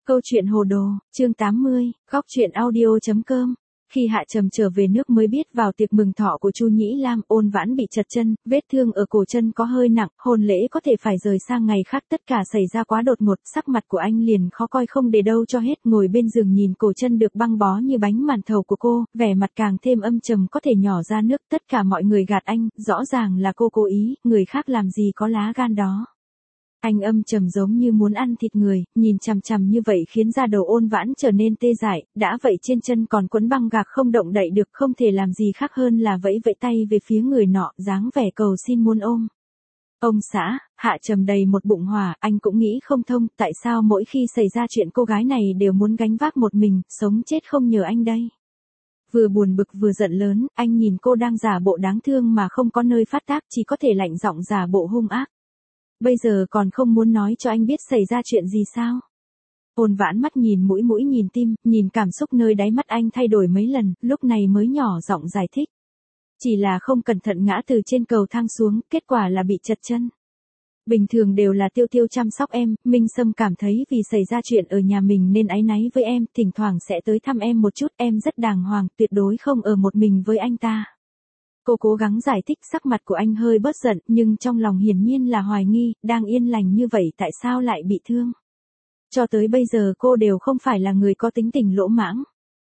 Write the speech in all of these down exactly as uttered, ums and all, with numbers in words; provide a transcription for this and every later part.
Câu chuyện hồ đồ, chương tám mươi, góc chuyện audio chấm com. Khi Hạ Trầm trở về nước mới biết vào tiệc mừng thọ của Chu Nhĩ Lam, Ôn Vãn bị chật chân, vết thương ở cổ chân có hơi nặng, hôn lễ có thể phải rời sang ngày khác, tất cả xảy ra quá đột ngột, sắc mặt của anh liền khó coi không để đâu cho hết, ngồi bên giường nhìn cổ chân được băng bó như bánh màn thầu của cô, vẻ mặt càng thêm âm trầm có thể nhỏ ra nước, tất cả mọi người gạt anh, rõ ràng là cô cố ý, người khác làm gì có lá gan đó. Anh âm trầm giống như muốn ăn thịt người, nhìn chằm chằm như vậy khiến da đầu Ôn Vãn trở nên tê dại, đã vậy trên chân còn quấn băng gạc không động đậy được, không thể làm gì khác hơn là vẫy vẫy tay về phía người nọ, dáng vẻ cầu xin muốn ôm. Ông xã, Hạ Trầm đầy một bụng hỏa, anh cũng nghĩ không thông, tại sao mỗi khi xảy ra chuyện cô gái này đều muốn gánh vác một mình, sống chết không nhờ anh đây. Vừa buồn bực vừa giận lớn, anh nhìn cô đang giả bộ đáng thương mà không có nơi phát tác, chỉ có thể lạnh giọng giả bộ hung ác. Bây giờ còn không muốn nói cho anh biết xảy ra chuyện gì sao? Ôn Vãn mắt nhìn mũi mũi nhìn tim, nhìn cảm xúc nơi đáy mắt anh thay đổi mấy lần, lúc này mới nhỏ giọng giải thích. Chỉ là không cẩn thận ngã từ trên cầu thang xuống, kết quả là bị chật chân. Bình thường đều là Tiêu Tiêu chăm sóc em, Minh Sâm cảm thấy vì xảy ra chuyện ở nhà mình nên áy náy với em, thỉnh thoảng sẽ tới thăm em một chút, em rất đàng hoàng, tuyệt đối không ở một mình với anh ta. Cô cố gắng giải thích, sắc mặt của anh hơi bớt giận, nhưng trong lòng hiển nhiên là hoài nghi, đang yên lành như vậy tại sao lại bị thương. Cho tới bây giờ cô đều không phải là người có tính tình lỗ mãng.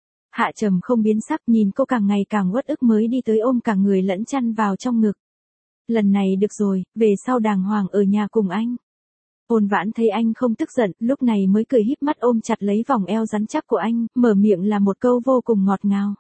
Hạ Trầm không biến sắc, nhìn cô càng ngày càng uất ức mới đi tới ôm cả người lẫn chăn vào trong ngực. Lần này được rồi, về sau đàng hoàng ở nhà cùng anh. Ôn Vãn thấy anh không tức giận, lúc này mới cười híp mắt ôm chặt lấy vòng eo rắn chắc của anh, mở miệng là một câu vô cùng ngọt ngào.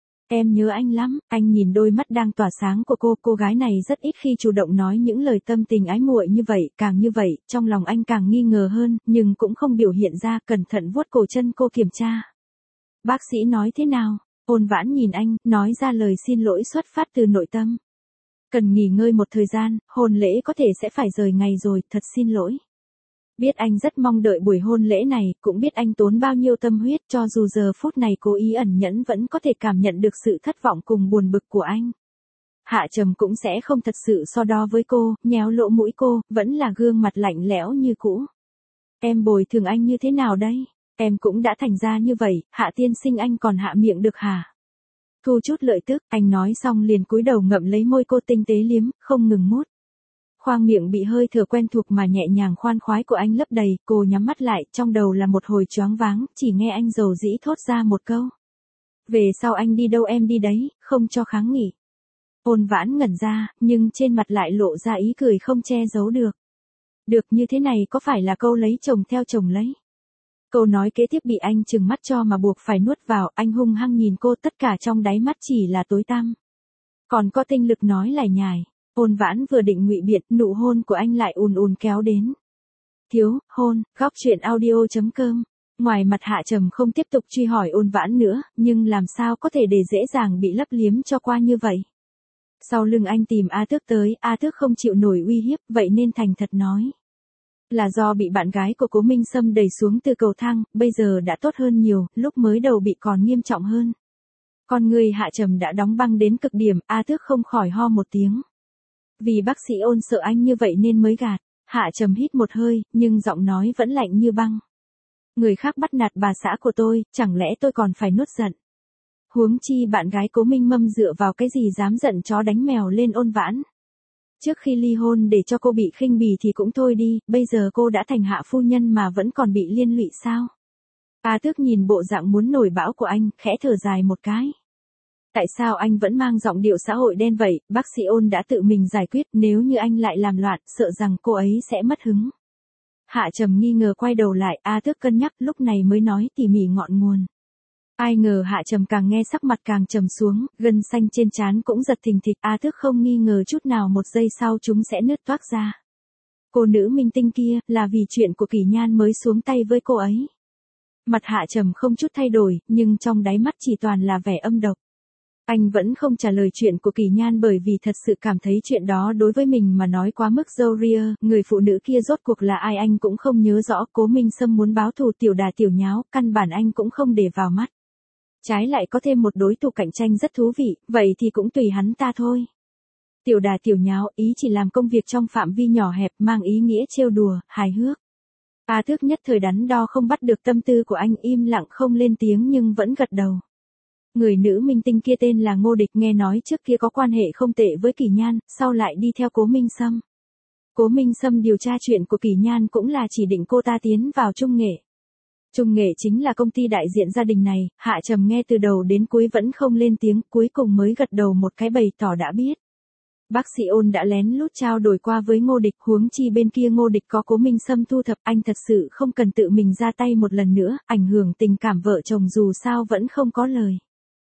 Em nhớ anh lắm, anh nhìn đôi mắt đang tỏa sáng của cô, cô gái này rất ít khi chủ động nói những lời tâm tình ái muội như vậy, càng như vậy, trong lòng anh càng nghi ngờ hơn, nhưng cũng không biểu hiện ra, cẩn thận vuốt cổ chân cô kiểm tra. Bác sĩ nói thế nào? Ôn Vãn nhìn anh, nói ra lời xin lỗi xuất phát từ nội tâm. Cần nghỉ ngơi một thời gian, hôn lễ có thể sẽ phải rời ngày rồi, thật xin lỗi. Biết anh rất mong đợi buổi hôn lễ này, cũng biết anh tốn bao nhiêu tâm huyết, cho dù giờ phút này cố ý ẩn nhẫn vẫn có thể cảm nhận được sự thất vọng cùng buồn bực của anh. Hạ Trầm cũng sẽ không thật sự so đo với cô, nhéo lỗ mũi cô, vẫn là gương mặt lạnh lẽo như cũ. Em bồi thường anh như thế nào đây? Em cũng đã thành ra như vậy, Hạ tiên sinh anh còn hạ miệng được hả? Thu chút lợi tức, anh nói xong liền cúi đầu ngậm lấy môi cô tinh tế liếm, không ngừng mút. Khoang miệng bị hơi thở quen thuộc mà nhẹ nhàng khoan khoái của anh lấp đầy, cô nhắm mắt lại, trong đầu là một hồi choáng váng, chỉ nghe anh dầu dĩ thốt ra một câu. Về sau anh đi đâu em đi đấy, không cho kháng nghị. Ôn Vãn ngẩn ra, nhưng trên mặt lại lộ ra ý cười không che giấu được. Được như thế này có phải là câu lấy chồng theo chồng lấy? Câu nói kế tiếp bị anh trừng mắt cho mà buộc phải nuốt vào, anh hung hăng nhìn cô, tất cả trong đáy mắt chỉ là tối tăm. Còn có tinh lực nói lải nhải. Ôn Vãn vừa định ngụy biện, nụ hôn của anh lại ùn ùn kéo đến. Thiếu, hôn, góc chuyện audio chấm com. Ngoài mặt Hạ Trầm không tiếp tục truy hỏi Ôn Vãn nữa, nhưng làm sao có thể để dễ dàng bị lấp liếm cho qua như vậy. Sau lưng anh tìm A Tước tới, A Tước không chịu nổi uy hiếp, vậy nên thành thật nói. Là do bị bạn gái của Cố Minh Sâm đẩy xuống từ cầu thang, bây giờ đã tốt hơn nhiều, lúc mới đầu bị còn nghiêm trọng hơn. Con người Hạ Trầm đã đóng băng đến cực điểm, A Tước không khỏi ho một tiếng. Vì bác sĩ Ôn sợ anh như vậy nên mới gạt. Hạ Trầm hít một hơi, nhưng giọng nói vẫn lạnh như băng. Người khác bắt nạt bà xã của tôi, chẳng lẽ tôi còn phải nuốt giận? Huống chi bạn gái Cố Minh Mâm dựa vào cái gì dám giận chó đánh mèo lên Ôn Vãn. Trước khi ly hôn để cho cô bị khinh bỉ thì cũng thôi đi, bây giờ cô đã thành hạ phu nhân mà vẫn còn bị liên lụy sao? A Tước nhìn bộ dạng muốn nổi bão của anh, khẽ thở dài một cái. Tại sao anh vẫn mang giọng điệu xã hội đen vậy, bác sĩ Ôn đã tự mình giải quyết, nếu như anh lại làm loạn, sợ rằng cô ấy sẽ mất hứng. Hạ Trầm nghi ngờ quay đầu lại, A Tước cân nhắc, lúc này mới nói tỉ mỉ ngọn nguồn. Ai ngờ Hạ Trầm càng nghe sắc mặt càng trầm xuống, gân xanh trên trán cũng giật thình thịch, A Tước không nghi ngờ chút nào một giây sau chúng sẽ nứt toác ra. Cô nữ minh tinh kia, là vì chuyện của Kỷ Nhan mới xuống tay với cô ấy. Mặt Hạ Trầm không chút thay đổi, nhưng trong đáy mắt chỉ toàn là vẻ âm độc. Anh vẫn không trả lời chuyện của Kỷ Nhan bởi vì thật sự cảm thấy chuyện đó đối với mình mà nói quá mức râu ria, người phụ nữ kia rốt cuộc là ai anh cũng không nhớ rõ, Cố Minh Sâm muốn báo thù tiểu đà tiểu nháo, căn bản anh cũng không để vào mắt. Trái lại có thêm một đối thủ cạnh tranh rất thú vị, vậy thì cũng tùy hắn ta thôi. Tiểu đà tiểu nháo, ý chỉ làm công việc trong phạm vi nhỏ hẹp, mang ý nghĩa trêu đùa, hài hước. A Thước nhất thời đắn đo không bắt được tâm tư của anh, im lặng không lên tiếng nhưng vẫn gật đầu. Người nữ minh tinh kia tên là Ngô Địch, nghe nói trước kia có quan hệ không tệ với Kỳ Nhan, sau lại đi theo Cố Minh Sâm. Cố Minh Sâm điều tra chuyện của Kỳ Nhan cũng là chỉ định cô ta tiến vào Trung Nghệ. Trung Nghệ chính là công ty đại diện gia đình này, Hạ Trầm nghe từ đầu đến cuối vẫn không lên tiếng, cuối cùng mới gật đầu một cái bày tỏ đã biết. Bác sĩ Ôn đã lén lút trao đổi qua với Ngô Địch, huống chi bên kia Ngô Địch có Cố Minh Sâm thu thập, anh thật sự không cần tự mình ra tay một lần nữa, ảnh hưởng tình cảm vợ chồng dù sao vẫn không có lời.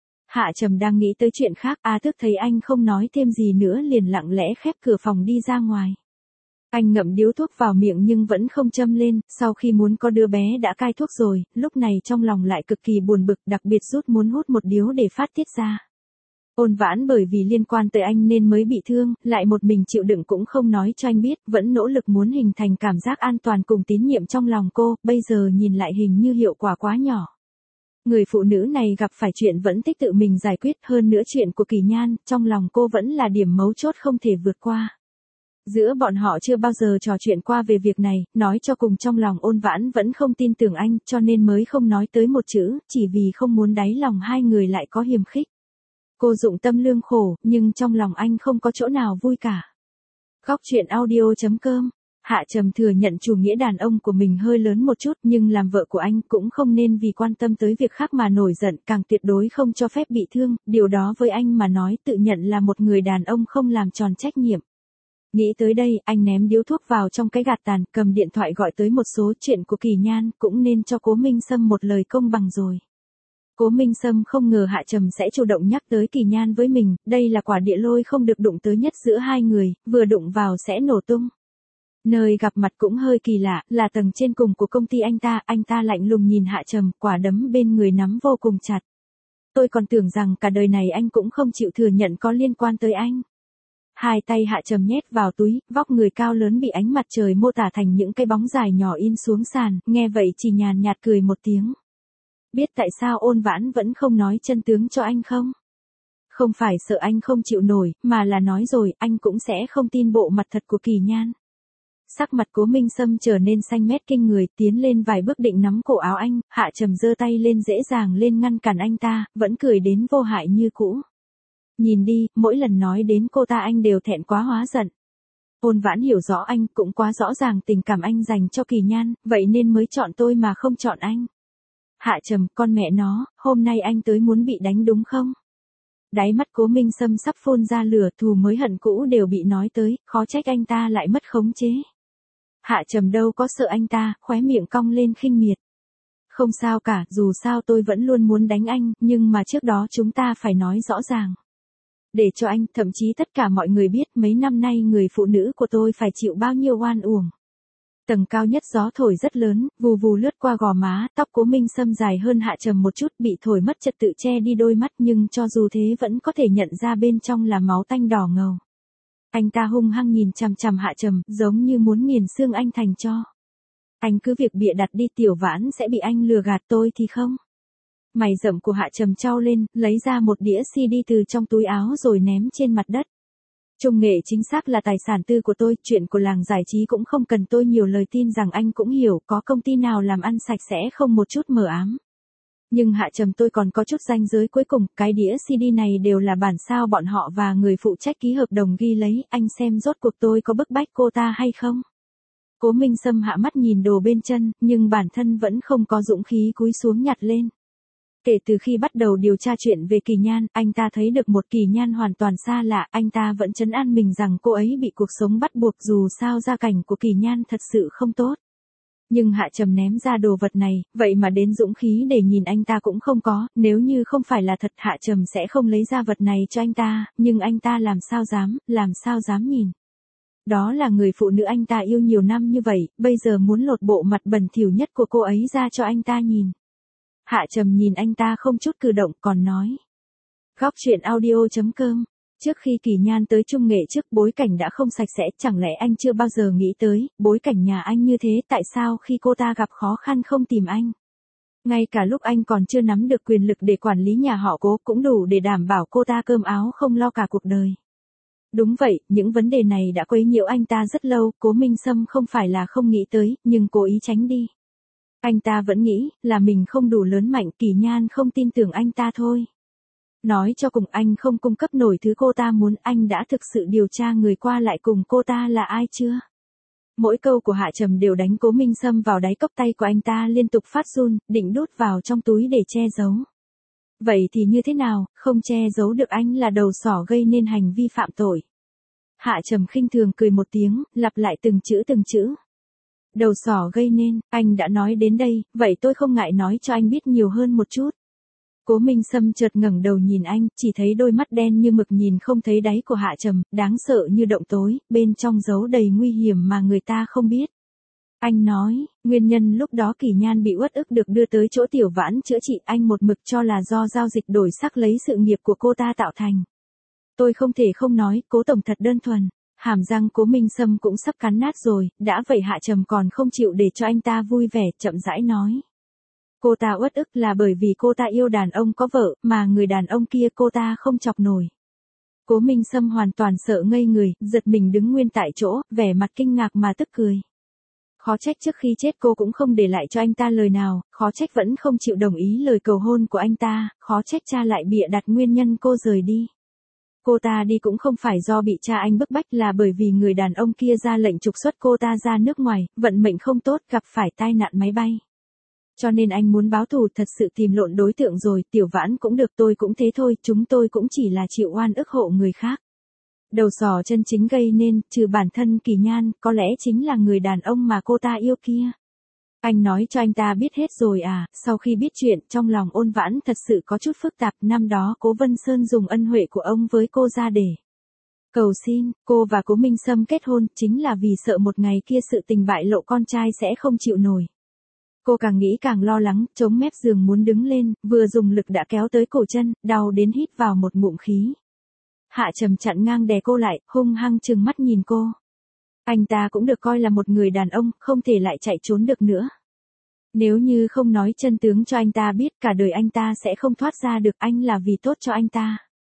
Hạ Trầm đang nghĩ tới chuyện khác, A Thước thấy anh không nói thêm gì nữa liền lặng lẽ khép cửa phòng đi ra ngoài. Anh ngậm điếu thuốc vào miệng nhưng vẫn không châm lên, sau khi muốn có đứa bé đã cai thuốc rồi, lúc này trong lòng lại cực kỳ buồn bực, đặc biệt rút muốn hút một điếu để phát tiết ra. Ôn Vãn bởi vì liên quan tới anh nên mới bị thương, lại một mình chịu đựng cũng không nói cho anh biết, vẫn nỗ lực muốn hình thành cảm giác an toàn cùng tín nhiệm trong lòng cô, bây giờ nhìn lại hình như hiệu quả quá nhỏ. Người phụ nữ này gặp phải chuyện vẫn thích tự mình giải quyết, hơn nữa chuyện của Kỳ Nhan, trong lòng cô vẫn là điểm mấu chốt không thể vượt qua. Giữa bọn họ chưa bao giờ trò chuyện qua về việc này, nói cho cùng trong lòng Ôn Vãn vẫn không tin tưởng anh, cho nên mới không nói tới một chữ, chỉ vì không muốn đáy lòng hai người lại có hiềm khích. Cô dụng tâm lương khổ, nhưng trong lòng anh không có chỗ nào vui cả. Góc truyện audio chấm com. Hạ Trầm thừa nhận chủ nghĩa đàn ông của mình hơi lớn một chút, nhưng làm vợ của anh cũng không nên vì quan tâm tới việc khác mà nổi giận, càng tuyệt đối không cho phép bị thương, điều đó với anh mà nói tự nhận là một người đàn ông không làm tròn trách nhiệm. Nghĩ tới đây, anh ném điếu thuốc vào trong cái gạt tàn, cầm điện thoại gọi tới một số chuyện của Kỳ Nhan, cũng nên cho Cố Minh Sâm một lời công bằng rồi. Cố Minh Sâm không ngờ Hạ Trầm sẽ chủ động nhắc tới Kỳ Nhan với mình, đây là quả địa lôi không được đụng tới nhất giữa hai người, vừa đụng vào sẽ nổ tung. Nơi gặp mặt cũng hơi kỳ lạ, là tầng trên cùng của công ty anh ta, anh ta lạnh lùng nhìn Hạ Trầm, quả đấm bên người nắm vô cùng chặt. Tôi còn tưởng rằng cả đời này anh cũng không chịu thừa nhận có liên quan tới anh. Hai tay Hạ Trầm nhét vào túi, vóc người cao lớn bị ánh mặt trời mô tả thành những cái bóng dài nhỏ in xuống sàn, nghe vậy chỉ nhàn nhạt cười một tiếng. Biết tại sao Ôn Vãn vẫn không nói chân tướng cho anh không? Không phải sợ anh không chịu nổi, mà là nói rồi, anh cũng sẽ không tin bộ mặt thật của Kỳ Nhan. Sắc mặt Cố Minh Sâm trở nên xanh mét kinh người, tiến lên vài bước định nắm cổ áo anh, Hạ Trầm giơ tay lên dễ dàng lên ngăn cản anh ta, vẫn cười đến vô hại như cũ. Nhìn đi, mỗi lần nói đến cô ta anh đều thẹn quá hóa giận. Ôn Vãn hiểu rõ anh, cũng quá rõ ràng tình cảm anh dành cho Kỳ Nhan, vậy nên mới chọn tôi mà không chọn anh. Hạ Trầm, con mẹ nó, hôm nay anh tới muốn bị đánh đúng không? Đáy mắt Cố Minh Sâm sắp phun ra lửa, thù mới hận cũ đều bị nói tới, khó trách anh ta lại mất khống chế. Hạ Trầm đâu có sợ anh ta, khóe miệng cong lên khinh miệt. Không sao cả, dù sao tôi vẫn luôn muốn đánh anh, nhưng mà trước đó chúng ta phải nói rõ ràng. Để cho anh, thậm chí tất cả mọi người biết mấy năm nay người phụ nữ của tôi phải chịu bao nhiêu oan uổng. Tầng cao nhất gió thổi rất lớn, vù vù lướt qua gò má, tóc Cố Minh Sâm dài hơn Hạ Trầm một chút, bị thổi mất trật tự che đi đôi mắt, nhưng cho dù thế vẫn có thể nhận ra bên trong là máu tanh đỏ ngầu. Anh ta hung hăng nhìn chằm chằm Hạ Trầm, giống như muốn nghiền xương anh thành tro. Anh cứ việc bịa đặt đi, Tiểu Vãn sẽ bị anh lừa gạt, tôi thì không. Mày rậm của Hạ Trầm trao lên, lấy ra một đĩa xê đê từ trong túi áo rồi ném trên mặt đất. Trung Nghệ chính xác là tài sản tư của tôi, chuyện của làng giải trí cũng không cần tôi nhiều lời, tin rằng anh cũng hiểu, có công ty nào làm ăn sạch sẽ không một chút mờ ám. Nhưng Hạ Trầm, tôi còn có chút ranh giới cuối cùng, cái đĩa xê đê này đều là bản sao bọn họ và người phụ trách ký hợp đồng ghi lấy, anh xem rốt cuộc tôi có bức bách cô ta hay không. Cố Minh Sâm hạ mắt nhìn đồ bên chân, nhưng bản thân vẫn không có dũng khí cúi xuống nhặt lên. Kể từ khi bắt đầu điều tra chuyện về Kỳ Nhan, anh ta thấy được một Kỳ Nhan hoàn toàn xa lạ, anh ta vẫn trấn an mình rằng cô ấy bị cuộc sống bắt buộc, dù sao gia cảnh của Kỳ Nhan thật sự không tốt. Nhưng Hạ Trầm ném ra đồ vật này, vậy mà đến dũng khí để nhìn anh ta cũng không có, nếu như không phải là thật Hạ Trầm sẽ không lấy ra vật này cho anh ta, nhưng anh ta làm sao dám, làm sao dám nhìn. Đó là người phụ nữ anh ta yêu nhiều năm như vậy, bây giờ muốn lột bộ mặt bẩn thỉu nhất của cô ấy ra cho anh ta nhìn. Hạ Trầm nhìn anh ta không chút cử động, còn nói. Góc truyện audio chấm com. Trước khi Kỳ Nhan tới Trung Nghệ trước, bối cảnh đã không sạch sẽ, chẳng lẽ anh chưa bao giờ nghĩ tới, bối cảnh nhà anh như thế, tại sao khi cô ta gặp khó khăn không tìm anh? Ngay cả lúc anh còn chưa nắm được quyền lực để quản lý nhà họ Cố cũng đủ để đảm bảo cô ta cơm áo không lo cả cuộc đời. Đúng vậy, những vấn đề này đã quấy nhiễu anh ta rất lâu, Cố Minh Sâm không phải là không nghĩ tới, nhưng cố ý tránh đi. Anh ta vẫn nghĩ, là mình không đủ lớn mạnh, Kỳ Nhan không tin tưởng anh ta thôi. Nói cho cùng anh không cung cấp nổi thứ cô ta muốn, anh đã thực sự điều tra người qua lại cùng cô ta là ai chưa? Mỗi câu của Hạ Trầm đều đánh Cố Minh Sâm vào đáy cốc, tay của anh ta liên tục phát run, định đút vào trong túi để che giấu. Vậy thì như thế nào, không che giấu được anh là đầu sỏ gây nên hành vi phạm tội. Hạ Trầm khinh thường cười một tiếng, lặp lại từng chữ từng chữ. Đầu sỏ gây nên, anh đã nói đến đây, vậy tôi không ngại nói cho anh biết nhiều hơn một chút. Cố Minh Sâm chợt ngẩng đầu nhìn anh, chỉ thấy đôi mắt đen như mực nhìn không thấy đáy của Hạ Trầm, đáng sợ như động tối, bên trong giấu đầy nguy hiểm mà người ta không biết. Anh nói, nguyên nhân lúc đó Kỳ Nhan bị uất ức được đưa tới chỗ Tiểu Vãn chữa trị, anh một mực cho là do giao dịch đổi sắc lấy sự nghiệp của cô ta tạo thành. Tôi không thể không nói, Cố tổng thật đơn thuần. Hàm răng Cố Minh Sâm cũng sắp cắn nát rồi, đã vậy Hạ Trầm còn không chịu để cho anh ta vui vẻ, chậm rãi nói. Cô ta uất ức là bởi vì cô ta yêu đàn ông có vợ, mà người đàn ông kia cô ta không chọc nổi. Cố Minh Sâm hoàn toàn sợ ngây người, giật mình đứng nguyên tại chỗ, vẻ mặt kinh ngạc mà tức cười. Khó trách trước khi chết cô cũng không để lại cho anh ta lời nào, khó trách vẫn không chịu đồng ý lời cầu hôn của anh ta, khó trách cha lại bịa đặt nguyên nhân cô rời đi. Cô ta đi cũng không phải do bị cha anh bức bách, là bởi vì người đàn ông kia ra lệnh trục xuất cô ta ra nước ngoài, vận mệnh không tốt, gặp phải tai nạn máy bay. Cho nên anh muốn báo thù, thật sự tìm lộn đối tượng rồi, Tiểu Vãn cũng được, tôi cũng thế thôi, chúng tôi cũng chỉ là chịu oan ức hộ người khác. Đầu sỏ chân chính gây nên, trừ bản thân Kỳ Nhan, có lẽ chính là người đàn ông mà cô ta yêu kia. Anh nói cho anh ta biết hết rồi à? Sau khi biết chuyện, trong lòng Ôn Vãn thật sự có chút phức tạp, năm đó Cố Vân Sơn dùng ân huệ của ông với cô ra để cầu xin, cô và Cố Minh Sâm kết hôn, chính là vì sợ một ngày kia sự tình bại lộ con trai sẽ không chịu nổi. Cô càng nghĩ càng lo lắng, chống mép giường muốn đứng lên, vừa dùng lực đã kéo tới cổ chân, đau đến hít vào một ngụm khí. Hạ Trầm chặn ngang đè cô lại, hung hăng trừng mắt nhìn cô. Anh ta cũng được coi là một người đàn ông, không thể lại chạy trốn được nữa. Nếu như không nói chân tướng cho anh ta biết, cả đời anh ta sẽ không thoát ra được, anh là vì tốt cho anh ta.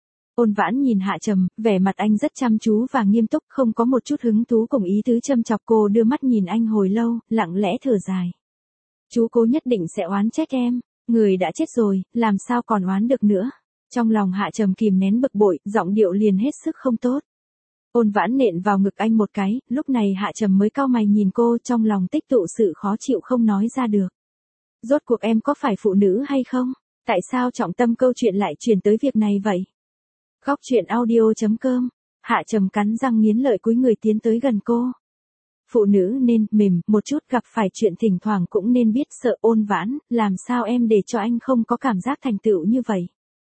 Ôn Vãn nhìn Hạ Trầm, vẻ mặt anh rất chăm chú và nghiêm túc, không có một chút hứng thú cùng ý tứ châm chọc. Cô đưa mắt nhìn anh hồi lâu, lặng lẽ thở dài. Chú Cố nhất định sẽ oán trách em, người đã chết rồi, làm sao còn oán được nữa. Trong lòng Hạ Trầm kìm nén bực bội, giọng điệu liền hết sức không tốt. Ôn Vãn nện vào ngực anh một cái, lúc này Hạ Trầm mới cau mày nhìn cô, trong lòng tích tụ sự khó chịu không nói ra được. Rốt cuộc em có phải phụ nữ hay không? Tại sao trọng tâm câu chuyện lại chuyển tới việc này vậy? Góc truyện audio chấm com. Hạ Trầm cắn răng nghiến lợi cúi người tiến tới gần cô. Phụ nữ nên mềm một chút, gặp phải chuyện thỉnh thoảng cũng nên biết sợ. Ôn Vãn, làm sao em để cho anh không có cảm giác thành tựu như vậy?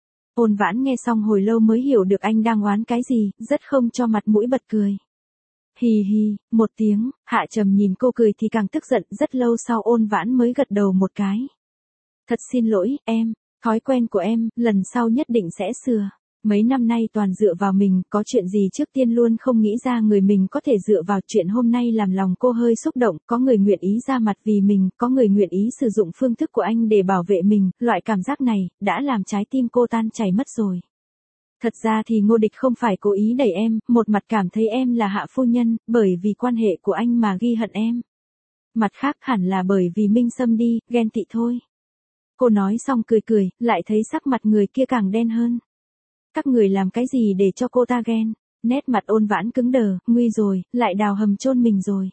Ôn Vãn nghe xong hồi lâu mới hiểu được anh đang oán cái gì, rất không cho mặt mũi bật cười. Hì hì, một tiếng, Hạ Trầm nhìn cô cười thì càng tức giận, rất lâu sau Ôn Vãn mới gật đầu một cái. Thật xin lỗi, em, thói quen của em, lần sau nhất định sẽ sửa. Mấy năm nay toàn dựa vào mình, có chuyện gì trước tiên luôn không nghĩ ra người mình có thể dựa vào. Chuyện hôm nay làm lòng cô hơi xúc động, có người nguyện ý ra mặt vì mình, có người nguyện ý sử dụng phương thức của anh để bảo vệ mình, loại cảm giác này, đã làm trái tim cô tan chảy mất rồi. Thật ra thì Ngô Địch không phải cố ý đẩy em, một mặt cảm thấy em là hạ phu nhân, bởi vì quan hệ của anh mà ghi hận em. Mặt khác hẳn là bởi vì Minh Sâm đi, ghen tị thôi. Cô nói xong cười cười, lại thấy sắc mặt người kia càng đen hơn. Các người làm cái gì để cho cô ta ghen? Nét mặt Ôn Vãn cứng đờ, nguy rồi, lại đào hầm chôn mình rồi.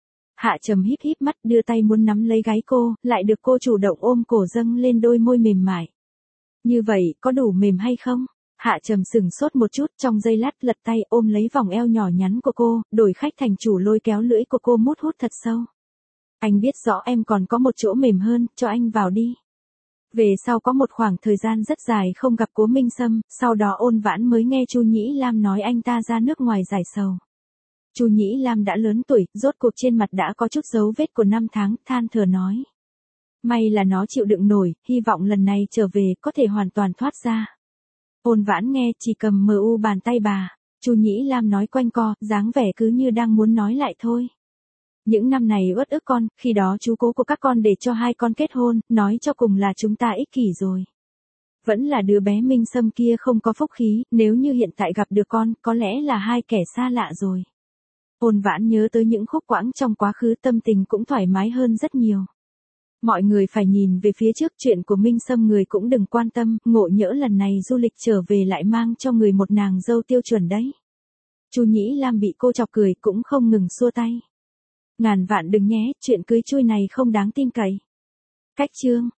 Hạ Trầm híp híp mắt, đưa tay muốn nắm lấy gáy cô, lại được cô chủ động ôm cổ dâng lên đôi môi mềm mại. Như vậy, có đủ mềm hay không? Hạ Trầm sừng sốt một chút, trong giây lát lật tay ôm lấy vòng eo nhỏ nhắn của cô, đổi khách thành chủ lôi kéo lưỡi của cô mút hút thật sâu. Anh biết rõ em còn có một chỗ mềm hơn, cho anh vào đi. Về sau có một khoảng thời gian rất dài không gặp Cố Minh Sâm, sau đó Ôn Vãn mới nghe Chu Nhĩ Lam nói anh ta ra nước ngoài giải sầu. Chu Nhĩ Lam đã lớn tuổi, rốt cuộc trên mặt đã có chút dấu vết của năm tháng, than thở nói. May là nó chịu đựng nổi, hy vọng lần này trở về có thể hoàn toàn thoát ra. Ôn Vãn nghe chỉ cầm mờ u bàn tay bà, Chu Nhĩ Lam nói quanh co, dáng vẻ cứ như đang muốn nói lại thôi. Những năm này uất ức con, khi đó chú Cố của các con để cho hai con kết hôn, nói cho cùng là chúng ta ích kỷ rồi. Vẫn là đứa bé Minh Sâm kia không có phúc khí, nếu như hiện tại gặp được con, có lẽ là hai kẻ xa lạ rồi. Ôn Vãn nhớ tới những khúc quãng trong quá khứ, tâm tình cũng thoải mái hơn rất nhiều. Mọi người phải nhìn về phía trước, chuyện của Minh Sâm người cũng đừng quan tâm, ngộ nhỡ lần này du lịch trở về lại mang cho người một nàng dâu tiêu chuẩn đấy. Chu Nhĩ Lam bị cô chọc cười cũng không ngừng xua tay. Ngàn vạn đừng nhé, chuyện cưới chui này không đáng tin cậy. Cách chương